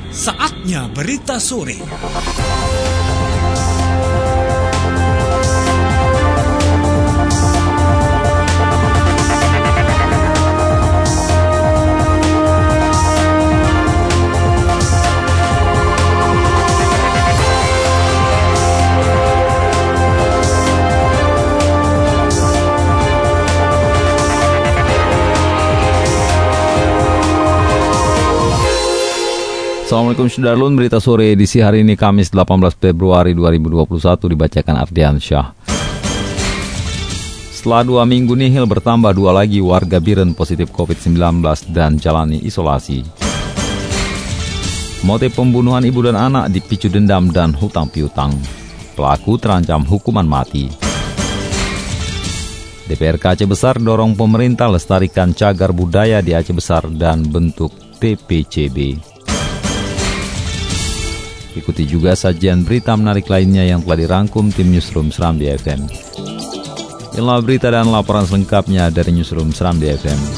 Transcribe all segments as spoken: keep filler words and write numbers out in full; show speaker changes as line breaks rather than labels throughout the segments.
Saatnya berita sore.
Assalamualaikum Sudarlun, berita sore edisi hari ini Kamis delapan belas Februari dua ribu dua puluh satu dibacakan Ardian Syah. Setelah dua minggu nihil bertambah dua lagi warga Biren positif covid sembilan belas dan jalani isolasi. Motif pembunuhan ibu dan anak dipicu dendam dan hutang piutang. Pelaku terancam hukuman mati. D P R K Aceh Besar dorong pemerintah lestarikan cagar budaya di Aceh Besar dan bentuk T P C B. Ikuti juga sajian berita menarik lainnya yang telah dirangkum tim Newsroom Serambi F M. Inilah berita dan laporan selengkapnya dari Newsroom Serambi F M.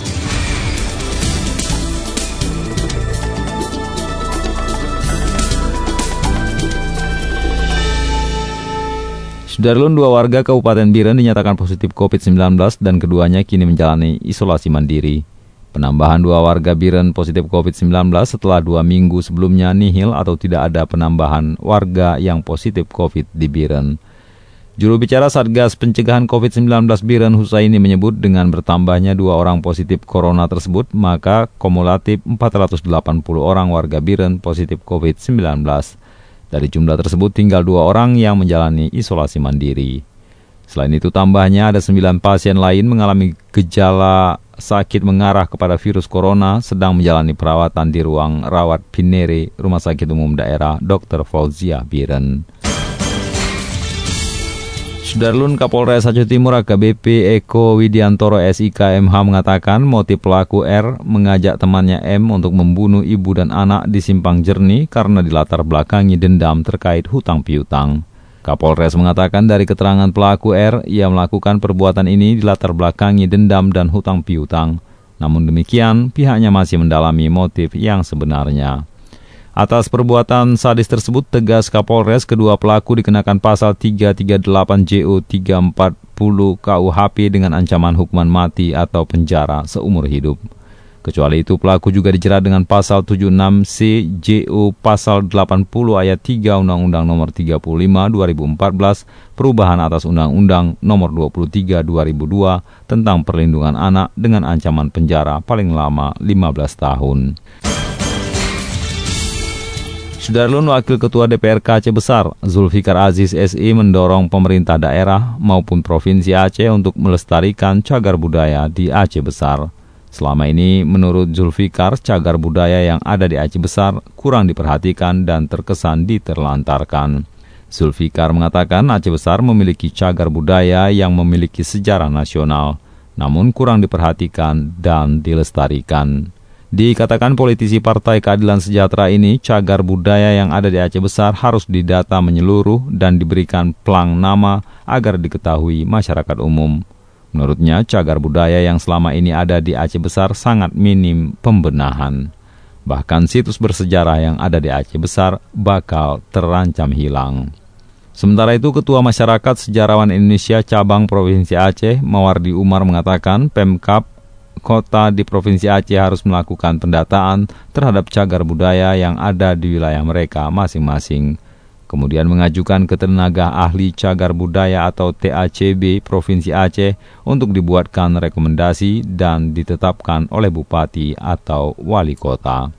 Sudarlun, dua warga Kabupaten Biren dinyatakan positif covid sembilan belas dan keduanya kini menjalani isolasi mandiri. Penambahan dua warga Biren positif covid sembilan belas setelah dua minggu sebelumnya nihil atau tidak ada penambahan warga yang positif COVID di Biren. Juru bicara Satgas Pencegahan covid sembilan belas Biren Husaini menyebut dengan bertambahnya dua orang positif corona tersebut, maka kumulatif empat ratus delapan puluh orang warga Biren positif covid sembilan belas. Dari jumlah tersebut tinggal dua orang yang menjalani isolasi mandiri. Selain itu tambahnya ada sembilan pasien lain mengalami gejala sakit mengarah kepada virus corona sedang menjalani perawatan di ruang rawat Pinere Rumah Sakit Umum Daerah dokter Fauzia Biren. Sudarlun, Kapolres Aceh Timur A K B P Eko Widiantoro S I K M H mengatakan motif pelaku R mengajak temannya M untuk membunuh ibu dan anak di Simpang Jernih karena dilatar belakangi dendam terkait hutang piutang. Kapolres mengatakan dari keterangan pelaku R, ia melakukan perbuatan ini dilatar belakangi dendam dan hutang piutang. Namun demikian, pihaknya masih mendalami motif yang sebenarnya. Atas perbuatan sadis tersebut, tegas Kapolres, kedua pelaku dikenakan pasal tiga tiga delapan J O tiga empat puluh K U H P dengan ancaman hukuman mati atau penjara seumur hidup. Kecuali itu, pelaku juga dijerat dengan pasal tujuh puluh enam C J O pasal delapan puluh ayat tiga Undang-Undang Nomor tiga puluh lima dua ribu empat belas perubahan atas Undang-Undang Nomor dua puluh tiga dua ribu dua tentang perlindungan anak dengan ancaman penjara paling lama lima belas tahun. Sudarlun, Wakil Ketua D P R K Aceh Besar, Zulfikar Aziz S I mendorong pemerintah daerah maupun Provinsi Aceh untuk melestarikan cagar budaya di Aceh Besar. Selama ini, menurut Zulfikar, cagar budaya yang ada di Aceh Besar kurang diperhatikan dan terkesan diterlantarkan. Zulfikar mengatakan Aceh Besar memiliki cagar budaya yang memiliki sejarah nasional, namun kurang diperhatikan dan dilestarikan. Dikatakan politisi Partai Keadilan Sejahtera ini, cagar budaya yang ada di Aceh Besar harus didata menyeluruh dan diberikan plang nama agar diketahui masyarakat umum. Menurutnya, cagar budaya yang selama ini ada di Aceh Besar sangat minim pembenahan. Bahkan situs bersejarah yang ada di Aceh Besar bakal terancam hilang. Sementara itu, Ketua Masyarakat Sejarawan Indonesia Cabang Provinsi Aceh, Mawardi Umar mengatakan Pemkab kota di Provinsi Aceh harus melakukan pendataan terhadap cagar budaya yang ada di wilayah mereka masing-masing. Kemudian mengajukan ke tenaga ahli cagar budaya atau T A C B Provinsi Aceh untuk dibuatkan rekomendasi dan ditetapkan oleh Bupati atau Wali Kota.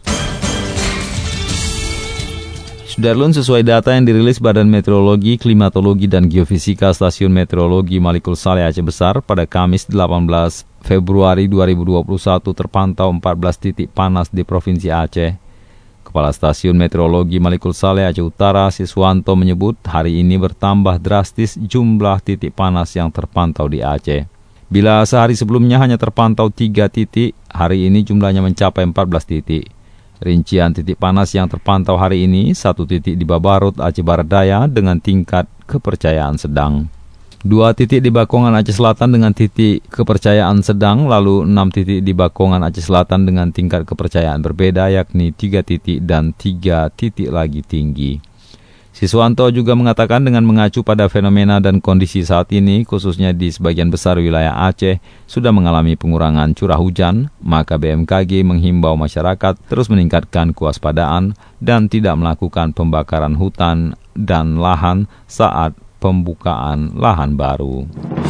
Sudarlun, sesuai data yang dirilis Badan Meteorologi, Klimatologi, dan Geofisika Stasiun Meteorologi Malikul Saleh Aceh Besar pada Kamis delapan belas Februari dua ribu dua puluh satu terpantau empat belas titik panas di Provinsi Aceh. Kepala Stasiun Meteorologi Malikul Saleh Aceh Utara, Siswanto, menyebut hari ini bertambah drastis jumlah titik panas yang terpantau di Aceh. Bila sehari sebelumnya hanya terpantau tiga titik, hari ini jumlahnya mencapai empat belas titik. Rincian titik panas yang terpantau hari ini, satu titik di Babarut, Aceh Barat Daya dengan tingkat kepercayaan sedang. Dua titik di Bakongan Aceh Selatan dengan titik kepercayaan sedang, lalu enam titik di Bakongan Aceh Selatan dengan tingkat kepercayaan berbeda, yakni tiga titik dan tiga titik lagi tinggi. Siswanto juga mengatakan dengan mengacu pada fenomena dan kondisi saat ini, khususnya di sebagian besar wilayah Aceh, sudah mengalami pengurangan curah hujan, maka B M K G menghimbau masyarakat terus meningkatkan kewaspadaan dan tidak melakukan pembakaran hutan dan lahan saat pembukaan lahan baru.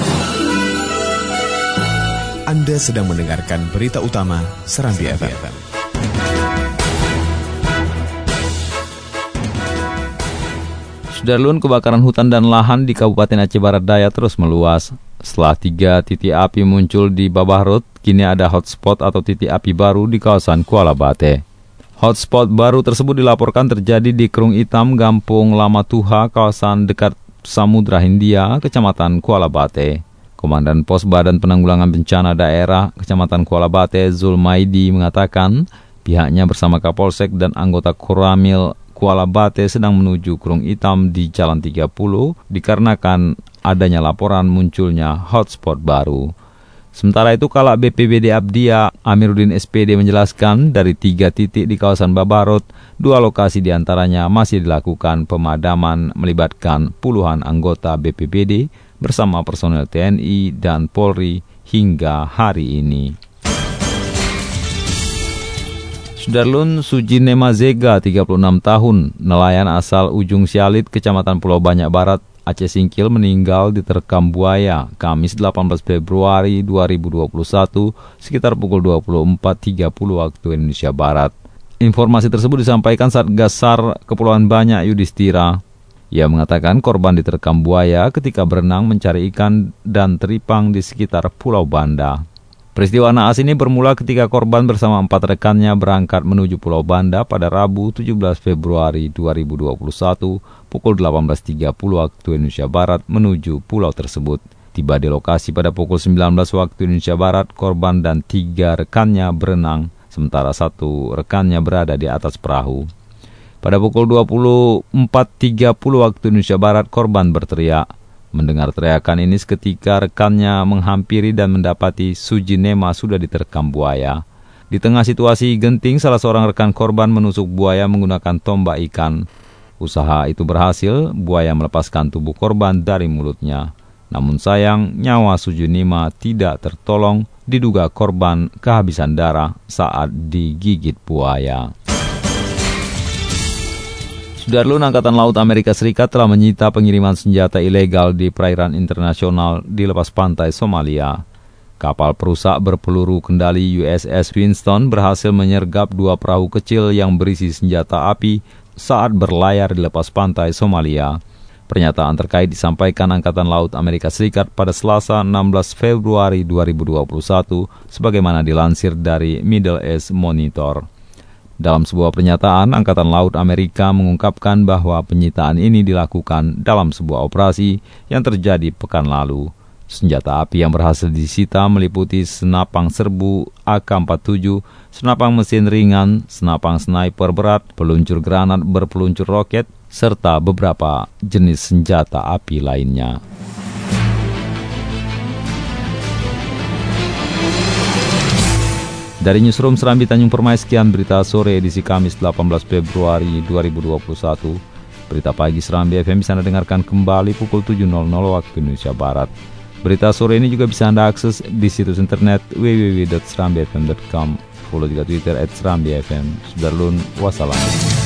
Anda sedang mendengarkan berita utama Serambi F M.
Sudarlun, kebakaran hutan dan lahan di Kabupaten Aceh Barat Daya terus meluas. Setelah tiga titik api muncul di Babahrut, kini ada hotspot atau titik api baru di kawasan Kuala Bate. Hotspot baru tersebut dilaporkan terjadi di Kerung Hitam, Gampung Lama Tuha, kawasan dekat Samudra Hindia, Kecamatan Kuala Bate. Komandan Pos Badan Penanggulangan Bencana Daerah Kecamatan Kuala Bate, Zulmaidi, mengatakan pihaknya bersama Kapolsek dan anggota Koramil Kuala Bate sedang menuju Kerung Hitam di Jalan tiga puluh dikarenakan adanya laporan munculnya hotspot baru. Sementara itu, Kalak B P B D Abdia Amiruddin S P D menjelaskan dari tiga titik di kawasan Babarut, dua lokasi diantaranya masih dilakukan pemadaman melibatkan puluhan anggota B P B D bersama personel T N I dan Polri hingga hari ini. Sudarlun, Sujinema Zega, tiga puluh enam tahun, nelayan asal Ujung Sialit, Kecamatan Pulau Banyak Barat, Aceh Singkil, meninggal diterkam buaya Kamis delapan belas Februari dua ribu dua puluh satu sekitar pukul dua puluh empat tiga puluh waktu Indonesia Barat. Informasi tersebut disampaikan Satgas SAR Kepulauan Banyak Yudhistira. Ia mengatakan korban diterkam buaya ketika berenang mencari ikan dan teripang di sekitar Pulau Banda. Peristiwa naas ini bermula ketika korban bersama empat rekannya berangkat menuju Pulau Banda pada Rabu tujuh belas Februari dua ribu dua puluh satu pukul delapan belas tiga puluh waktu Indonesia Barat menuju pulau tersebut. Tiba di lokasi pada pukul sembilan belas waktu Indonesia Barat, korban dan tiga rekannya berenang, sementara satu rekannya berada di atas perahu. Pada pukul dua puluh empat tiga puluh waktu Indonesia Barat, korban berteriak. Mendengar teriakan ini seketika rekannya menghampiri dan mendapati Sujinema sudah diterkam buaya. Di tengah situasi genting, salah seorang rekan korban menusuk buaya menggunakan tombak ikan. Usaha itu berhasil, buaya melepaskan tubuh korban dari mulutnya. Namun sayang, nyawa Sujinema tidak tertolong, diduga korban kehabisan darah saat digigit buaya. Sudarlun, Angkatan Laut Amerika Serikat telah menyita pengiriman senjata ilegal di perairan internasional di lepas pantai Somalia. Kapal perusak berpeluru kendali U S S Winston berhasil menyergap dua perahu kecil yang berisi senjata api saat berlayar di lepas pantai Somalia. Pernyataan terkait disampaikan Angkatan Laut Amerika Serikat pada Selasa enam belas Februari dua ribu dua puluh satu sebagaimana dilansir dari Middle East Monitor. Dalam sebuah pernyataan, Angkatan Laut Amerika mengungkapkan bahwa penyitaan ini dilakukan dalam sebuah operasi yang terjadi pekan lalu. Senjata api yang berhasil disita meliputi senapang serbu A K empat puluh tujuh, senapang mesin ringan, senapang sniper berat, peluncur granat berpeluncur roket, serta beberapa jenis senjata api lainnya. Dari Newsroom Serambi Tanjung Permai, sekian berita sore edisi Kamis delapan belas Februari dua ribu dua puluh satu. Berita pagi Serambi F M bisa Anda dengarkan kembali pukul tujuh waktu Indonesia Barat. Berita sore ini juga bisa Anda akses di situs internet w w w dot serambi f m dot com. Follow juga Twitter at serambi f m. Sudarlun, wassalam.